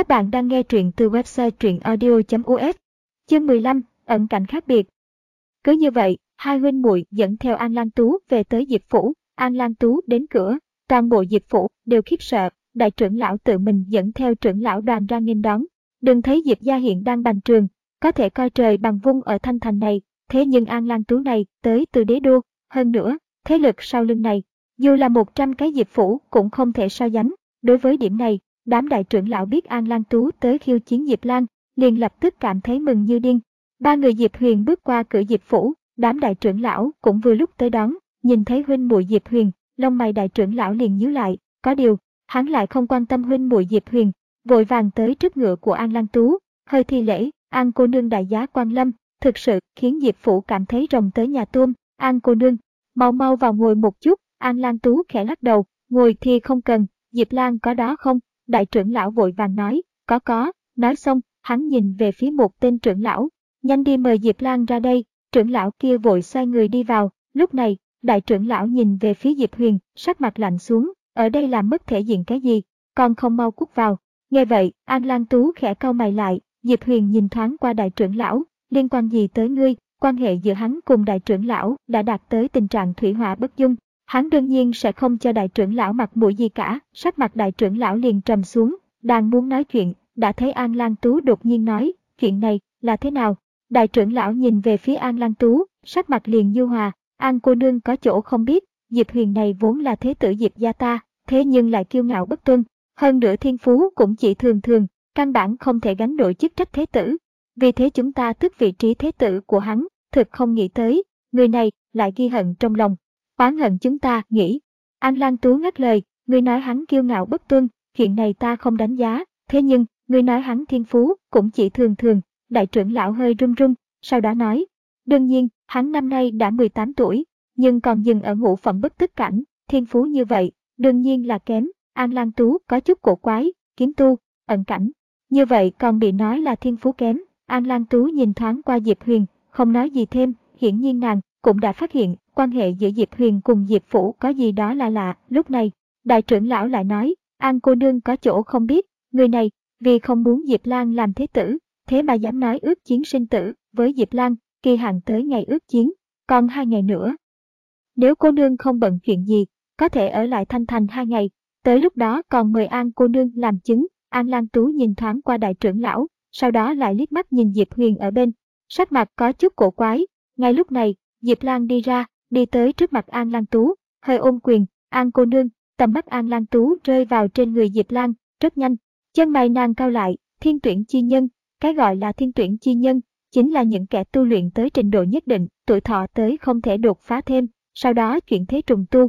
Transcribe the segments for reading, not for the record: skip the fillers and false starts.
Các bạn đang nghe truyện từ website truyệnaudio.us. Chương 15, ẩn cảnh khác biệt. Cứ như vậy, hai huynh muội dẫn theo An Lan Tú về tới Diệp phủ. An Lan Tú đến cửa, toàn bộ Diệp phủ đều khiếp sợ. Đại trưởng lão tự mình dẫn theo trưởng lão đoàn ra nghênh đón. Đừng thấy Diệp gia hiện đang bành trường, có thể coi trời bằng vung ở Thanh Thành này, thế nhưng An Lan Tú này tới từ đế đô, hơn nữa, thế lực sau lưng này, dù là 100 cái Diệp phủ cũng không thể so sánh. Đối với điểm này, đám đại trưởng lão biết An Lan Tú tới khiêu chiến Diệp Lan, liền lập tức cảm thấy mừng như điên. Ba người Diệp Huyền bước qua cửa Diệp phủ, đám đại trưởng lão cũng vừa lúc tới đón, nhìn thấy huynh muội Diệp Huyền, lông mày đại trưởng lão liền nhíu lại, có điều, hắn lại không quan tâm huynh muội Diệp Huyền, vội vàng tới trước ngựa của An Lan Tú, hơi thi lễ, An cô nương đại giá quan lâm, thực sự khiến Diệp phủ cảm thấy rồng tới nhà tôm. An cô nương, mau mau vào ngồi một chút. An Lan Tú khẽ lắc đầu, ngồi thì không cần, Diệp Lan có đó không? Đại trưởng lão vội vàng nói, có. Nói xong, hắn nhìn về phía một tên trưởng lão, nhanh đi mời Diệp Lan ra đây. Trưởng lão kia vội xoay người đi vào. Lúc này, đại trưởng lão nhìn về phía Diệp Huyền, sắc mặt lạnh xuống, ở đây làm mất thể diện cái gì, còn không mau cút vào. Nghe vậy, An Lan Tú khẽ cau mày lại. Diệp Huyền nhìn thoáng qua đại trưởng lão, liên quan gì tới ngươi? Quan hệ giữa hắn cùng đại trưởng lão đã đạt tới tình trạng thủy hỏa bất dung. Hắn đương nhiên sẽ không cho đại trưởng lão mặt mũi gì cả. Sắc mặt đại trưởng lão liền trầm xuống, đang muốn nói chuyện, đã thấy An Lan Tú đột nhiên nói, chuyện này là thế nào? Đại trưởng lão nhìn về phía An Lan Tú, sắc mặt liền nhu hòa, An cô nương có chỗ không biết, Diệp Huyền này vốn là thế tử Diệp gia ta, thế nhưng lại kiêu ngạo bất tuân, hơn nữa thiên phú cũng chỉ thường thường, căn bản không thể gánh nổi chức trách thế tử. Vì thế chúng ta tước vị trí thế tử của hắn, thực không nghĩ tới, người này lại ghi hận trong lòng. Oán hận chúng ta, nghĩ. An Lan Tú ngắt lời, ngươi nói hắn kiêu ngạo bất tuân, chuyện này ta không đánh giá, thế nhưng, ngươi nói hắn thiên phú cũng chỉ thường thường. Đại trưởng lão hơi run run, sau đó nói, đương nhiên, hắn năm nay đã 18 tuổi, nhưng còn dừng ở ngũ phẩm bất tức cảnh, thiên phú như vậy, đương nhiên là kém. An Lan Tú có chút cổ quái, kiếm tu, ẩn cảnh, như vậy còn bị nói là thiên phú kém. An Lan Tú nhìn thoáng qua Diệp Huyền, không nói gì thêm, hiển nhiên nàng cũng đã phát hiện quan hệ giữa Diệp Huyền cùng Diệp phủ có gì đó là lạ. Lúc này, đại trưởng lão lại nói, An cô nương có chỗ không biết, người này vì không muốn Diệp Lan làm thế tử, thế mà dám nói ước chiến sinh tử với Diệp Lan, kỳ hạn tới ngày ước chiến, còn 2 ngày nữa. Nếu cô nương không bận chuyện gì, có thể ở lại Thanh Thành 2 ngày, tới lúc đó còn mời An cô nương làm chứng. An Lan Tú nhìn thoáng qua đại trưởng lão, sau đó lại liếc mắt nhìn Diệp Huyền ở bên, sắc mặt có chút cổ quái. Ngay lúc này, Diệp Lan đi ra, đi tới trước mặt An Lan Tú, hơi ôm quyền, An cô nương. Tầm mắt An Lan Tú rơi vào trên người Diệp Lan, rất nhanh, chân mày nàng cau lại, thiên tuyển chi nhân. Cái gọi là thiên tuyển chi nhân, chính là những kẻ tu luyện tới trình độ nhất định, tuổi thọ tới không thể đột phá thêm, sau đó chuyển thế trùng tu.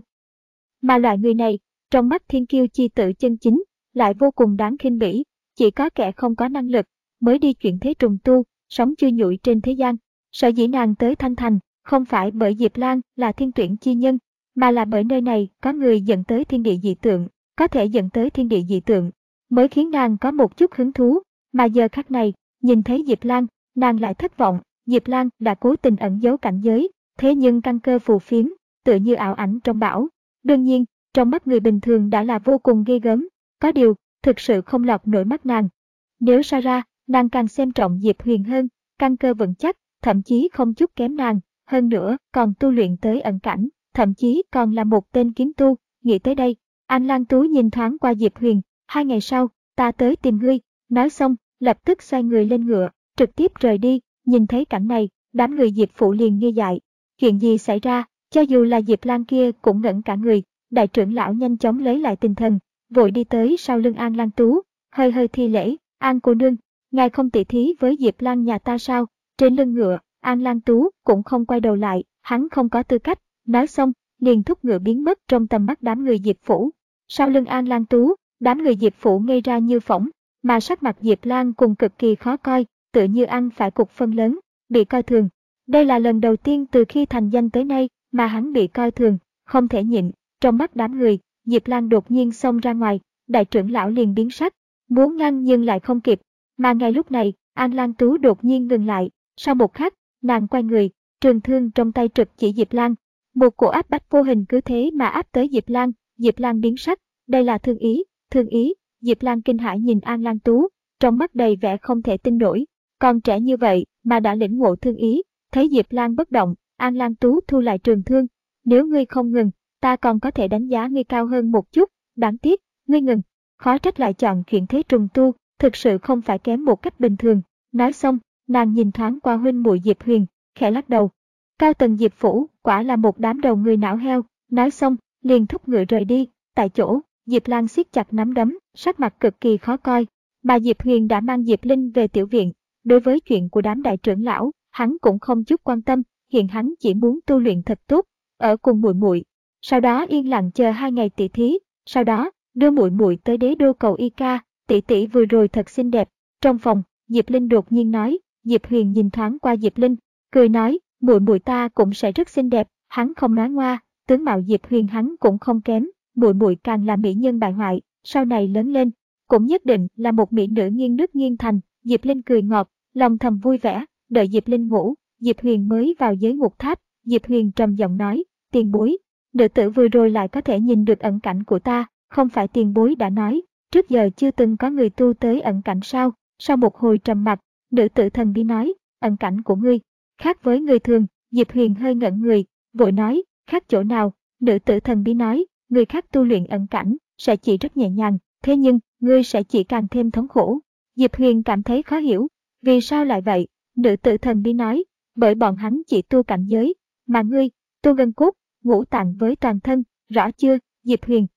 Mà loại người này, trong mắt thiên kiêu chi tử chân chính, lại vô cùng đáng khinh bỉ, chỉ có kẻ không có năng lực, mới đi chuyển thế trùng tu, sống chui nhủi trên thế gian. Sở dĩ nàng tới Thanh Thành, không phải bởi Diệp Lan là thiên tuyển chi nhân, mà là bởi nơi này có người dẫn tới thiên địa dị tượng, có thể dẫn tới thiên địa dị tượng, mới khiến nàng có một chút hứng thú. Mà giờ khắc này, nhìn thấy Diệp Lan, nàng lại thất vọng. Diệp Lan đã cố tình ẩn giấu cảnh giới, thế nhưng căn cơ phù phiếm, tựa như ảo ảnh trong bão. Đương nhiên, trong mắt người bình thường đã là vô cùng ghê gớm, có điều, thực sự không lọt nổi mắt nàng. Nếu so ra, nàng càng xem trọng Diệp Huyền hơn, căn cơ vững chắc, thậm chí không chút kém nàng, hơn nữa còn tu luyện tới ẩn cảnh, thậm chí còn là một tên kiếm tu. Nghĩ tới đây, An Lan Tú nhìn thoáng qua Diệp Huyền, 2 ngày sau, ta tới tìm ngươi. Nói xong, lập tức xoay người lên ngựa, trực tiếp rời đi. Nhìn thấy cảnh này, đám người Diệp phủ liền nghi dại. Chuyện gì xảy ra? Cho dù là Diệp Lan kia cũng ngẩn cả người. Đại trưởng lão nhanh chóng lấy lại tinh thần, vội đi tới sau lưng An Lan Tú, hơi thi lễ, An cô nương, ngài không tỉ thí với Diệp Lan nhà ta sao? Trên lưng ngựa, An Lan Tú cũng không quay đầu lại, hắn không có tư cách. Nói xong, liền thúc ngựa biến mất trong tầm mắt đám người Diệp phủ. Sau lưng An Lan Tú, đám người Diệp phủ ngây ra như phỗng, mà sắc mặt Diệp Lan cũng cực kỳ khó coi, tựa như ăn phải cục phân lớn, bị coi thường. Đây là lần đầu tiên từ khi thành danh tới nay mà hắn bị coi thường, không thể nhịn. Trong mắt đám người, Diệp Lan đột nhiên xông ra ngoài, đại trưởng lão liền biến sắc, muốn ngăn nhưng lại không kịp. Mà ngay lúc này, An Lan Tú đột nhiên ngừng lại, sau một khắc, nàng quay người, trường thương trong tay trực chỉ Diệp Lan. Một cổ áp bách vô hình cứ thế mà áp tới Diệp Lan biến sắc, đây là thương ý. Diệp Lan kinh hãi nhìn An Lan Tú, trong mắt đầy vẻ không thể tin nổi. Còn trẻ như vậy mà đã lĩnh ngộ thương ý. Thấy Diệp Lan bất động, An Lan Tú thu lại trường thương. Nếu ngươi không ngừng, ta còn có thể đánh giá ngươi cao hơn một chút. Đáng tiếc, ngươi ngừng. Khó trách lại chọn chuyện thế trùng tu, thực sự không phải kém một cách bình thường. Nói xong, nàng nhìn thoáng qua huynh muội Diệp Huyền, khẽ lắc đầu. Cao tầng Diệp phủ, quả là một đám đầu người não heo. Nói xong, liền thúc ngựa rời đi. Tại chỗ, Diệp Lan siết chặt nắm đấm, sắc mặt cực kỳ khó coi. Mà Diệp Huyền đã mang Diệp Linh về tiểu viện. Đối với chuyện của đám đại trưởng lão, hắn cũng không chút quan tâm, hiện hắn chỉ muốn tu luyện thật tốt, ở cùng muội muội. Sau đó yên lặng chờ 2 ngày tỷ thí, sau đó đưa muội muội tới đế đô cầu y ca, tỷ tỷ vừa rồi thật xinh đẹp. Trong phòng, Diệp Linh đột nhiên nói. Diệp Huyền nhìn thoáng qua Diệp Linh, cười nói, muội muội ta cũng sẽ rất xinh đẹp. Hắn không nói ngoa, tướng mạo Diệp Huyền hắn cũng không kém, muội muội càng là mỹ nhân bại hoại, sau này lớn lên cũng nhất định là một mỹ nữ nghiêng nước nghiêng thành. Diệp Linh cười ngọt, lòng thầm vui vẻ. Đợi Diệp Linh ngủ, Diệp Huyền mới vào giới ngục tháp. Diệp Huyền trầm giọng nói, tiền bối, nữ tử vừa rồi lại có thể nhìn được ẩn cảnh của ta, không phải tiền bối đã nói, trước giờ chưa từng có người tu tới ẩn cảnh sao? Sau một hồi trầm mặc, nữ tử thần bí nói, ẩn cảnh của ngươi khác với người thường. Diệp Huyền hơi ngẩn người, vội nói, khác chỗ nào? Nữ tử thần bí nói, người khác tu luyện ẩn cảnh sẽ chỉ rất nhẹ nhàng, thế nhưng ngươi sẽ chỉ càng thêm thống khổ. Diệp Huyền cảm thấy khó hiểu, vì sao lại vậy? Nữ tử thần bí nói, bởi bọn hắn chỉ tu cảnh giới, mà ngươi tu gân cốt, ngũ tạng với toàn thân, rõ chưa? Diệp Huyền,